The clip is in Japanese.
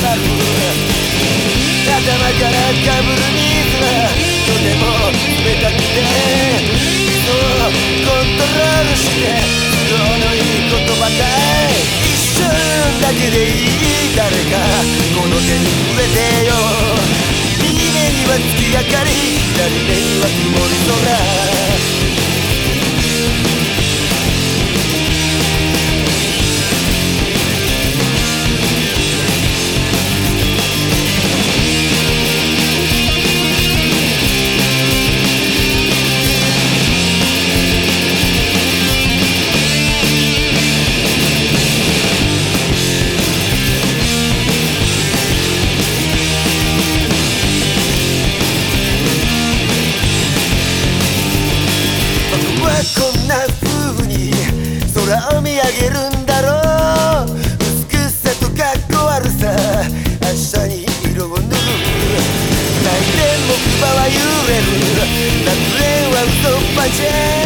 る。頭からかぶる水はとても冷たくて、そうコントロールして都合のいい言葉かい。一瞬だけでいい、誰かこの手に触れてよ。右目には月明かり、左目には曇り空。こんな風に空を見上げるんだろう。美しさとかっこ悪さ、明日に色を塗る。大天木馬は揺れる、楽園は嘘っぱちゃ。